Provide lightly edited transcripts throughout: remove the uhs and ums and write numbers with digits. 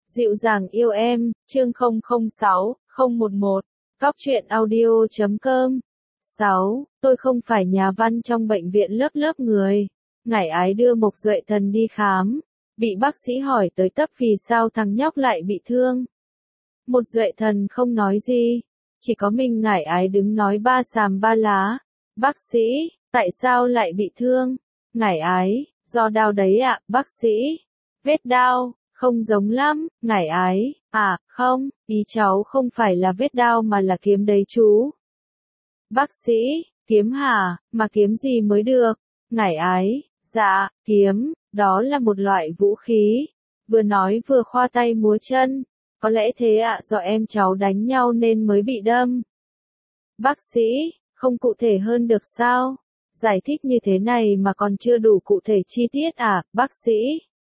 Dịu dàng yêu em, chương 006, 011, Cóc truyện audio.com. 6. Tôi không phải nhà văn trong bệnh viện lớp lớp người. Ngải Ái đưa Mộc Duệ Thần đi khám. Bị bác sĩ hỏi tới tấp vì sao thằng nhóc lại bị thương. Mộc Duệ Thần không nói gì. Chỉ có mình Ngải Ái đứng nói ba xàm ba lá. Bác sĩ, tại sao lại bị thương? Ngải Ái, do đau đấy ạ, bác sĩ. Vết đau, không giống lắm. Ngải Ái, à, không, ý cháu không phải là vết đau mà là kiếm đấy chú. Bác sĩ, kiếm hả, mà kiếm gì mới được? Ngải Ái, dạ, kiếm, đó là một loại vũ khí. Vừa nói vừa khoa tay múa chân. Có lẽ thế ạ, do em cháu đánh nhau nên mới bị đâm. Bác sĩ, không cụ thể hơn được sao? Giải thích như thế này mà còn chưa đủ cụ thể chi tiết à, bác sĩ?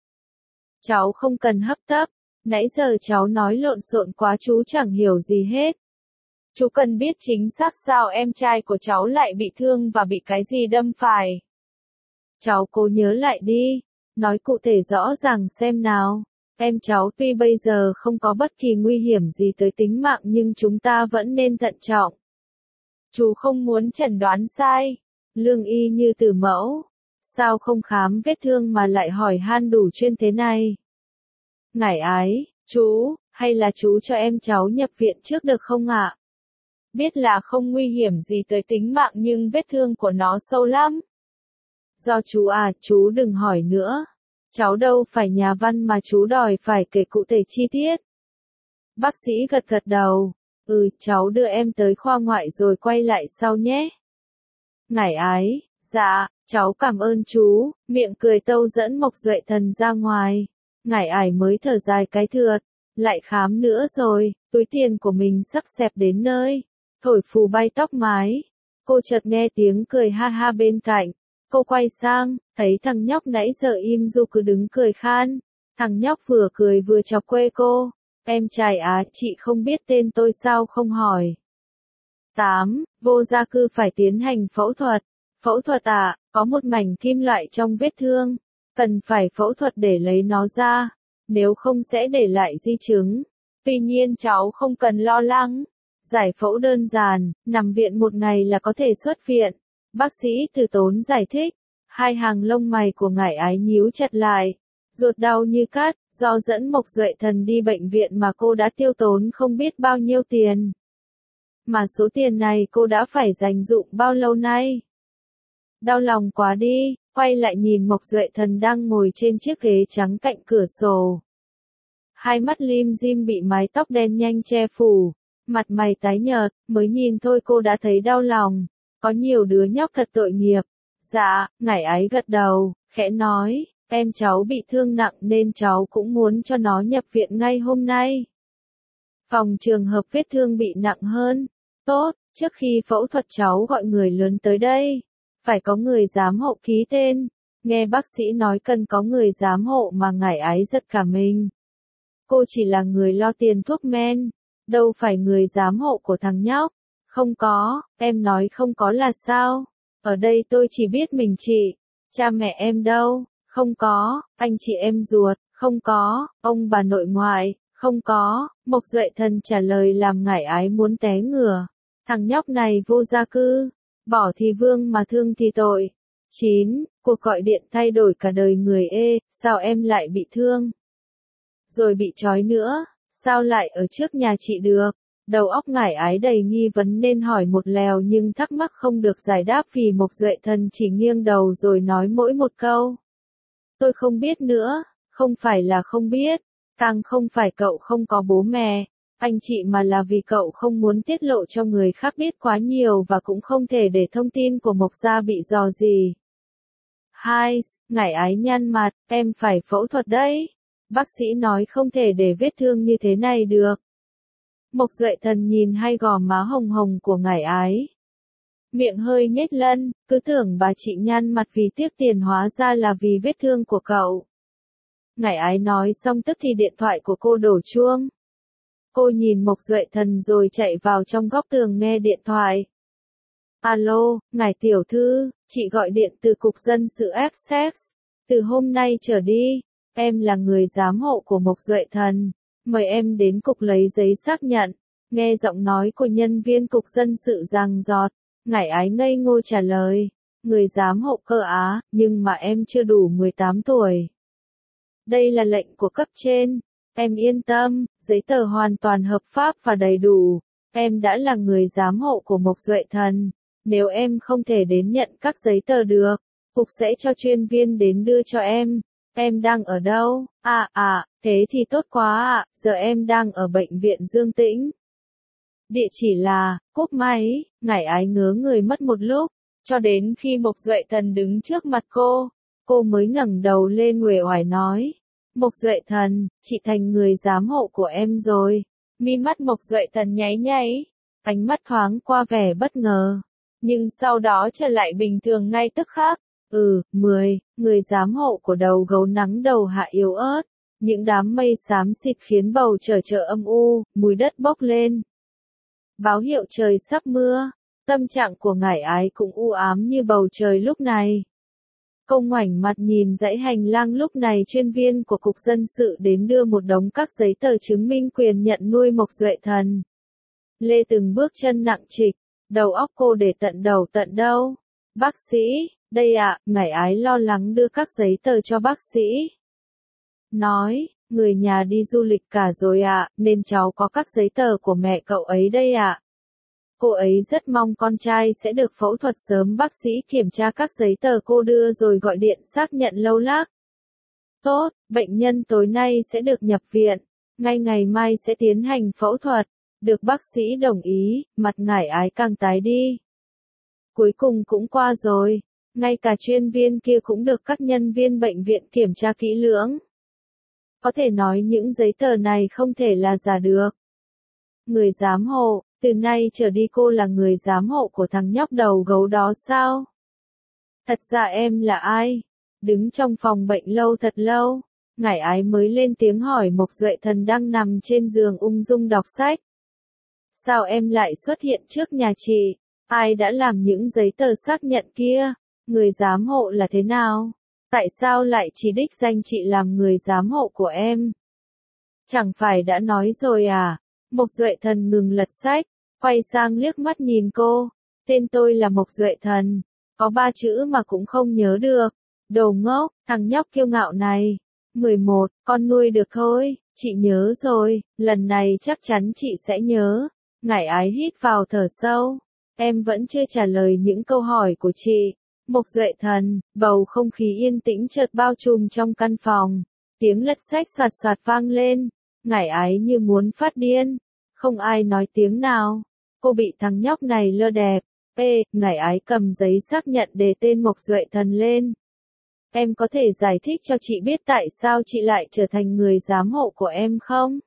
Cháu không cần hấp tấp, nãy giờ cháu nói lộn xộn quá chú chẳng hiểu gì hết. Chú cần biết chính xác sao em trai của cháu lại bị thương và bị cái gì đâm phải. Cháu cố nhớ lại đi, nói cụ thể rõ ràng xem nào. Em cháu tuy bây giờ không có bất kỳ nguy hiểm gì tới tính mạng nhưng chúng ta vẫn nên thận trọng. Chú không muốn chẩn đoán sai. Lương y như từ mẫu. Sao không khám vết thương mà lại hỏi han đủ chuyên thế này? Ngải Ái, chú, hay là chú cho em cháu nhập viện trước được không ạ? Biết là không nguy hiểm gì tới tính mạng nhưng vết thương của nó sâu lắm. Do chú à, chú đừng hỏi nữa. Cháu đâu phải nhà văn mà chú đòi phải kể cụ thể chi tiết. Bác sĩ gật gật đầu. Cháu đưa em tới khoa ngoại rồi quay lại sau nhé. Ngải Ái, dạ, cháu cảm ơn chú, miệng cười tâu dẫn Mộc Duệ Thần ra ngoài. Ngải Ái mới thở dài cái thượt, lại khám nữa rồi, túi tiền của mình sắp xẹp đến nơi, thổi phù bay tóc mái. Cô chợt nghe tiếng cười ha ha bên cạnh, cô quay sang, thấy thằng nhóc nãy giờ im du cứ đứng cười khan. Thằng nhóc vừa cười vừa chọc quê cô, em trai á, chị không biết tên tôi sao không hỏi. 8. Vô gia cư phải tiến hành phẫu thuật. Phẫu thuật à, có một mảnh kim loại trong vết thương. Cần phải phẫu thuật để lấy nó ra. Nếu không sẽ để lại di chứng. Tuy nhiên cháu không cần lo lắng. Giải phẫu đơn giản, nằm viện một ngày là có thể xuất viện. Bác sĩ Từ Tốn giải thích. Hai hàng lông mày của Ngải Ái nhíu chặt lại. Ruột đau như cắt, do dẫn Mộc Duệ Thần đi bệnh viện mà cô đã tiêu tốn không biết bao nhiêu tiền. Mà số tiền này cô đã phải dành dụm bao lâu nay? Đau lòng quá đi, quay lại nhìn Mộc Duệ Thần đang ngồi trên chiếc ghế trắng cạnh cửa sổ. Hai mắt lim dim bị mái tóc đen nhanh che phủ, mặt mày tái nhợt, mới nhìn thôi cô đã thấy đau lòng. Có nhiều đứa nhóc thật tội nghiệp. Dạ, Ngải Ái gật đầu, khẽ nói, em cháu bị thương nặng nên cháu cũng muốn cho nó nhập viện ngay hôm nay. Phòng trường hợp vết thương bị nặng hơn. Tốt, trước khi phẫu thuật cháu gọi người lớn tới đây. Phải có người giám hộ ký tên. Nghe bác sĩ nói cần có người giám hộ mà Ngải Ái giật cả mình. Cô chỉ là người lo tiền thuốc men. Đâu phải người giám hộ của thằng nhóc. Không có, em nói không có là sao? Ở đây tôi chỉ biết mình chị. Cha mẹ em đâu? Không có, anh chị em ruột, không có, ông bà nội ngoại, không có. Mộc Duệ Thần trả lời làm Ngải Ái muốn té ngửa. Thằng nhóc này vô gia cư, bỏ thì vương mà thương thì tội. 9. Cuộc gọi điện thay đổi cả đời người. Sao em lại bị thương? Rồi bị trói nữa, sao lại ở trước nhà chị được? Đầu óc Ngải Ái đầy nghi vấn nên hỏi một lèo nhưng thắc mắc không được giải đáp vì Mộc Duệ Thần chỉ nghiêng đầu rồi nói mỗi một câu. Tôi không biết nữa, không phải là không biết, càng không phải cậu không có bố mẹ, anh chị mà là vì cậu không muốn tiết lộ cho người khác biết quá nhiều và cũng không thể để thông tin của Mộc gia bị rò rỉ. 2. Ngải Ái nhăn mặt, em phải phẫu thuật đấy. Bác sĩ nói không thể để vết thương như thế này được. Mộc Duệ Thần nhìn hai gò má hồng hồng của Ngải Ái. Miệng hơi nhếch lên, cứ tưởng bà chị nhăn mặt vì tiếc tiền hóa ra là vì vết thương của cậu. Ngải Ái nói xong tức thì điện thoại của cô đổ chuông. Cô nhìn Mộc Duệ Thần rồi chạy vào trong góc tường nghe điện thoại. Alo, Ngải tiểu thư, chị gọi điện từ cục dân sự Essex. Từ hôm nay trở đi, em là người giám hộ của Mộc Duệ Thần. Mời em đến cục lấy giấy xác nhận. Nghe giọng nói của nhân viên cục dân sự giằng giọt, Ngải Ái ngây ngô trả lời. Người giám hộ cơ á, nhưng mà em chưa đủ 18 tuổi. Đây là lệnh của cấp trên. Em yên tâm, giấy tờ hoàn toàn hợp pháp và đầy đủ. Em đã là người giám hộ của Mộc Duệ Thần. Nếu em không thể đến nhận các giấy tờ được, cục sẽ cho chuyên viên đến đưa cho em. Em đang ở đâu? Thế thì tốt quá ạ, giờ em đang ở bệnh viện Dương Tĩnh. Địa chỉ là, cúp máy, Ngải Ái ngớ người mất một lúc, cho đến khi Mộc Duệ Thần đứng trước mặt cô mới ngẩng đầu lên uể oải nói. Mộc Duệ Thần, chị thành người giám hộ của em rồi. Mi mắt Mộc Duệ Thần nháy nháy, ánh mắt thoáng qua vẻ bất ngờ, nhưng sau đó trở lại bình thường ngay tức khắc. 10, người giám hộ của đầu gấu nắng đầu hạ yếu ớt, những đám mây xám xịt khiến bầu trời âm u, mùi đất bốc lên. Báo hiệu trời sắp mưa, tâm trạng của Ngải Ái cũng u ám như bầu trời lúc này. Cô ngoảnh mặt nhìn dãy hành lang lúc này chuyên viên của cục dân sự đến đưa một đống các giấy tờ chứng minh quyền nhận nuôi Mộc Duệ Thần. Lê từng bước chân nặng trịch, đầu óc cô để tận đầu tận đâu. Bác sĩ, đây ạ, Ngải Ái lo lắng đưa các giấy tờ cho bác sĩ. Nói, người nhà đi du lịch cả rồi ạ, nên cháu có các giấy tờ của mẹ cậu ấy đây ạ. Cô ấy rất mong con trai sẽ được phẫu thuật sớm. Bác sĩ kiểm tra các giấy tờ cô đưa rồi gọi điện xác nhận lâu lắc. Tốt, bệnh nhân tối nay sẽ được nhập viện, ngay ngày mai sẽ tiến hành phẫu thuật. Được bác sĩ đồng ý, mặt Ngải Ái càng tái đi. Cuối cùng cũng qua rồi, ngay cả chuyên viên kia cũng được các nhân viên bệnh viện kiểm tra kỹ lưỡng. Có thể nói những giấy tờ này không thể là giả được. Người giám hộ, từ nay trở đi cô là người giám hộ của thằng nhóc đầu gấu đó sao? Thật ra em là ai? Đứng trong phòng bệnh lâu thật lâu, Ngải Ái mới lên tiếng hỏi Mộc Duệ Thần đang nằm trên giường ung dung đọc sách. Sao em lại xuất hiện trước nhà chị? Ai đã làm những giấy tờ xác nhận kia? Người giám hộ là thế nào? Tại sao lại chỉ đích danh chị làm người giám hộ của em? Chẳng phải đã nói rồi à? Mộc Duệ Thần ngừng lật sách, quay sang liếc mắt nhìn cô. Tên tôi là Mộc Duệ Thần, có 3 chữ mà cũng không nhớ được. Đồ ngốc, thằng nhóc kiêu ngạo này. 11, con nuôi được thôi, chị nhớ rồi, lần này chắc chắn chị sẽ nhớ. Ngải Ái hít vào thở sâu. Em vẫn chưa trả lời những câu hỏi của chị. Mộc Duệ Thần, bầu không khí yên tĩnh chợt bao trùm trong căn phòng. Tiếng lật sách soạt soạt vang lên. Ngải Ái như muốn phát điên. Không ai nói tiếng nào. Cô bị thằng nhóc này lơ đẹp. Ngải Ái cầm giấy xác nhận đề tên Mộc Duệ Thần lên. Em có thể giải thích cho chị biết tại sao chị lại trở thành người giám hộ của em không?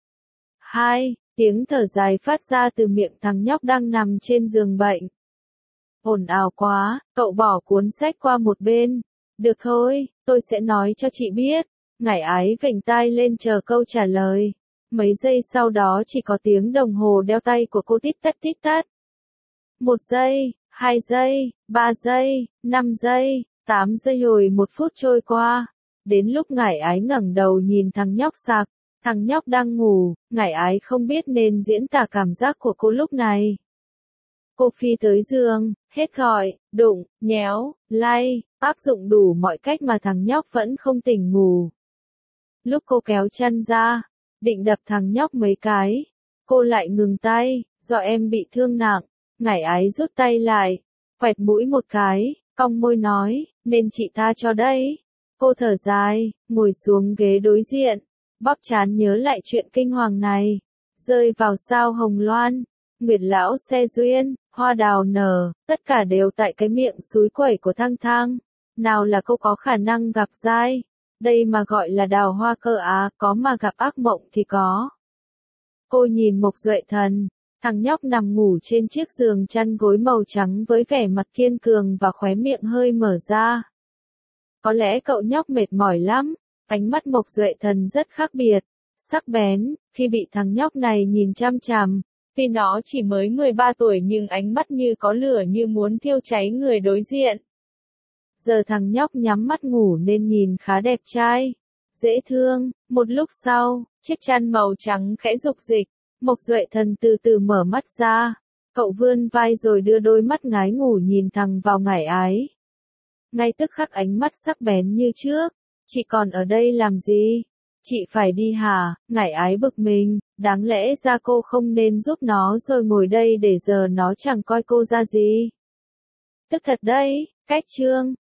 2. Tiếng thở dài phát ra từ miệng thằng nhóc đang nằm trên giường bệnh. Ồn ào quá, cậu bỏ cuốn sách qua một bên. Được thôi, tôi sẽ nói cho chị biết. Ngải Ái vểnh tai lên chờ câu trả lời. Mấy giây sau đó chỉ có tiếng đồng hồ đeo tay của cô tít tắt. 1 giây, 2 giây, 3 giây, 5 giây, 8 giây rồi 1 phút trôi qua. Đến lúc Ngải Ái ngẩng đầu nhìn thằng nhóc sạc, thằng nhóc đang ngủ, Ngải Ái không biết nên diễn tả cảm giác của cô lúc này. Cô phi tới giường, hết gọi, đụng, nhéo, lay, áp dụng đủ mọi cách mà thằng nhóc vẫn không tỉnh ngủ. Lúc cô kéo chân ra, định đập thằng nhóc mấy cái, cô lại ngừng tay, do em bị thương nặng. Ngải Ái rút tay lại, quẹt mũi một cái, cong môi nói, nên chị tha cho đấy. Cô thở dài, ngồi xuống ghế đối diện, bóp trán nhớ lại chuyện kinh hoàng này. Rơi vào sao hồng loan, nguyệt lão xe duyên, hoa đào nở, tất cả đều tại cái miệng xúi quẩy của Thăng Thang. Nào là cô có khả năng gặp giai, đây mà gọi là đào hoa cơ á, có mà gặp ác mộng thì có. Cô nhìn Mộc Duệ Thần, thằng nhóc nằm ngủ trên chiếc giường chăn gối màu trắng với vẻ mặt kiên cường và khóe miệng hơi mở ra. Có lẽ cậu nhóc mệt mỏi lắm. Ánh mắt Mộc Duệ Thần rất khác biệt, sắc bén, khi bị thằng nhóc này nhìn chăm chằm. Vì nó chỉ mới 13 tuổi nhưng ánh mắt như có lửa như muốn thiêu cháy người đối diện. Giờ thằng nhóc nhắm mắt ngủ nên nhìn khá đẹp trai. dễ thương. Một lúc sau, chiếc chăn màu trắng khẽ rục rịch, Mộc Duệ Thần từ từ mở mắt ra. Cậu vươn vai rồi đưa đôi mắt ngái ngủ nhìn thẳng vào Ngải Ái. Ngay tức khắc ánh mắt sắc bén như trước. Chị còn ở đây làm gì? Chị phải đi hả? Ngải Ái bực mình, đáng lẽ ra cô không nên giúp nó rồi ngồi đây để giờ nó chẳng coi cô ra gì. Tức thật đấy, cách chương.